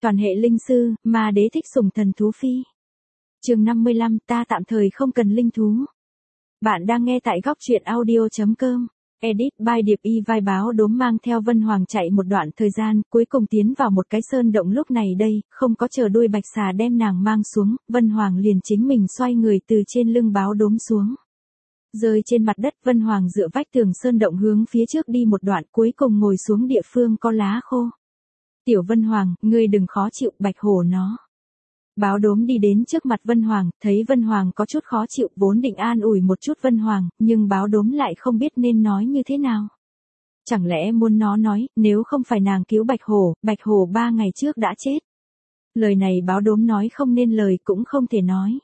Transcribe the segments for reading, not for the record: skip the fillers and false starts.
Toàn hệ linh sư, ma đế thích sủng thần thú phi. Chương 55, ta tạm thời không cần linh thú. Bạn đang nghe tại góc truyện audio.com. Edit by Điệp Y. Vai báo đốm mang theo Vân Hoàng chạy một đoạn thời gian, cuối cùng tiến vào một cái sơn động. Lúc này đây, không có chờ đuôi bạch xà đem nàng mang xuống, Vân Hoàng liền chính mình xoay người từ trên lưng báo đốm xuống. Rơi trên mặt đất, Vân Hoàng dựa vách tường sơn động hướng phía trước đi một đoạn, cuối cùng ngồi xuống địa phương có lá khô. Tiểu Vân Hoàng, ngươi đừng khó chịu, bạch hổ nó. Báo đốm đi đến trước mặt Vân Hoàng, thấy Vân Hoàng có chút khó chịu, vốn định an ủi một chút Vân Hoàng, nhưng báo đốm lại không biết nên nói như thế nào. Chẳng lẽ muốn nó nói, nếu không phải nàng cứu bạch hổ 3 ngày trước đã chết. Lời này báo đốm nói không nên lời, cũng không thể nói.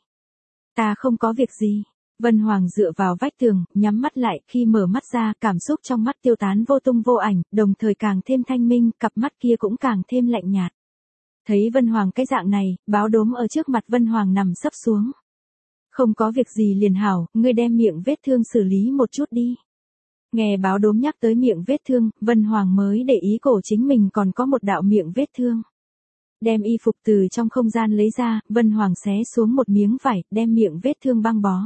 Ta không có việc gì. Vân Hoàng dựa vào vách tường, nhắm mắt lại, khi mở mắt ra, cảm xúc trong mắt tiêu tán vô tung vô ảnh, đồng thời càng thêm thanh minh, cặp mắt kia cũng càng thêm lạnh nhạt. Thấy Vân Hoàng cái dạng này, báo đốm ở trước mặt Vân Hoàng nằm sấp xuống. Không có việc gì liền hảo, ngươi đem miệng vết thương xử lý một chút đi. Nghe báo đốm nhắc tới miệng vết thương, Vân Hoàng mới để ý cổ chính mình còn có một đạo miệng vết thương. Đem y phục từ trong không gian lấy ra, Vân Hoàng xé xuống một miếng vải, đem miệng vết thương băng bó.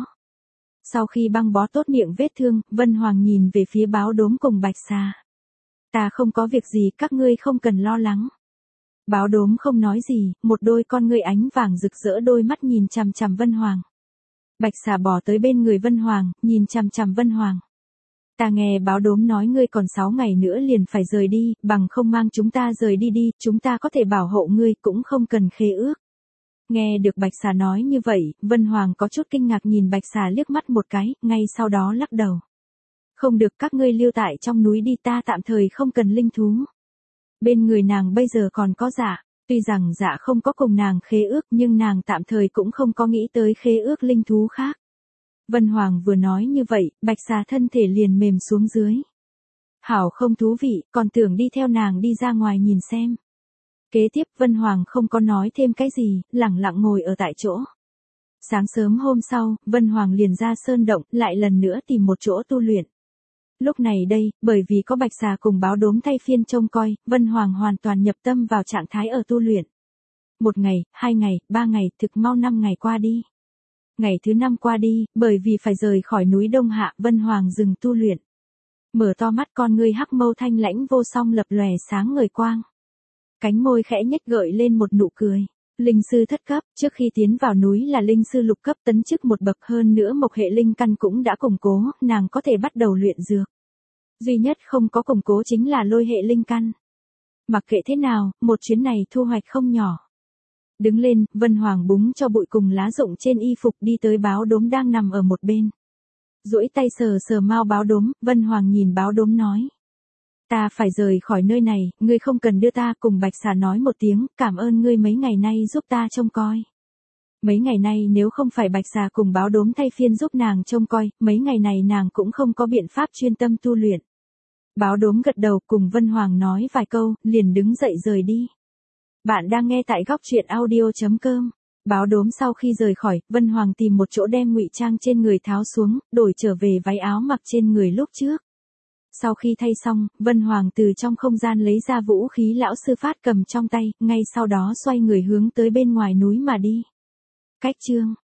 Sau khi băng bó tốt miệng vết thương, Vân Hoàng nhìn về phía báo đốm cùng bạch xà. Ta không có việc gì, các ngươi không cần lo lắng. Báo đốm không nói gì, một đôi con ngươi ánh vàng rực rỡ đôi mắt nhìn chằm chằm Vân Hoàng. Bạch xà bò tới bên người Vân Hoàng, nhìn chằm chằm Vân Hoàng. Ta nghe báo đốm nói ngươi còn 6 ngày nữa liền phải rời đi, bằng không mang chúng ta rời đi đi, chúng ta có thể bảo hộ ngươi, cũng không cần khế ước. Nghe được bạch xà nói như vậy, Vân Hoàng có chút kinh ngạc nhìn bạch xà liếc mắt một cái, ngay sau đó lắc đầu. Không được, các ngươi lưu tại trong núi đi, ta tạm thời không cần linh thú. Bên người nàng bây giờ còn có Dạ, tuy rằng Dạ không có cùng nàng khế ước nhưng nàng tạm thời cũng không có nghĩ tới khế ước linh thú khác. Vân Hoàng vừa nói như vậy, bạch xà thân thể liền mềm xuống dưới. Hảo không thú vị, còn tưởng đi theo nàng đi ra ngoài nhìn xem. Kế tiếp Vân Hoàng không có nói thêm cái gì, lẳng lặng ngồi ở tại chỗ. Sáng sớm hôm sau, Vân Hoàng liền ra sơn động, lại lần nữa tìm một chỗ tu luyện. Lúc này đây, bởi vì có bạch xà cùng báo đốm thay phiên trông coi, Vân Hoàng hoàn toàn nhập tâm vào trạng thái ở tu luyện. 1 ngày, 2 ngày, 3 ngày, thực mau 5 ngày qua đi. Ngày thứ 5 qua đi, bởi vì phải rời khỏi núi Đông Hạ, Vân Hoàng dừng tu luyện. Mở to mắt, con ngươi hắc mâu thanh lãnh vô song lập lòe sáng ngời quang. Cánh môi khẽ nhếch gợi lên một nụ cười. Linh sư thất cấp, trước khi tiến vào núi là linh sư lục cấp, tấn chức một bậc, hơn nữa mộc hệ linh căn cũng đã củng cố, nàng có thể bắt đầu luyện dược. Duy nhất không có củng cố chính là lôi hệ linh căn. Mặc kệ thế nào, một chuyến này thu hoạch không nhỏ. Đứng lên, Vân Hoàng búng cho bụi cùng lá rụng trên y phục đi tới báo đốm đang nằm ở một bên. Duỗi tay sờ sờ mau báo đốm, Vân Hoàng nhìn báo đốm nói. Ta phải rời khỏi nơi này, ngươi không cần đưa ta, cùng bạch xà nói một tiếng, cảm ơn ngươi mấy ngày nay giúp ta trông coi. Mấy ngày nay nếu không phải bạch xà cùng báo đốm thay phiên giúp nàng trông coi, mấy ngày này nàng cũng không có biện pháp chuyên tâm tu luyện. Báo đốm gật đầu cùng Vân Hoàng nói vài câu, liền đứng dậy rời đi. Bạn đang nghe tại góc truyện audio.com. Báo đốm sau khi rời khỏi, Vân Hoàng tìm một chỗ đem ngụy trang trên người tháo xuống, đổi trở về váy áo mặc trên người lúc trước. Sau khi thay xong, Vân Hoàng từ trong không gian lấy ra vũ khí lão sư phát cầm trong tay, ngay sau đó xoay người hướng tới bên ngoài núi mà đi. Cách chương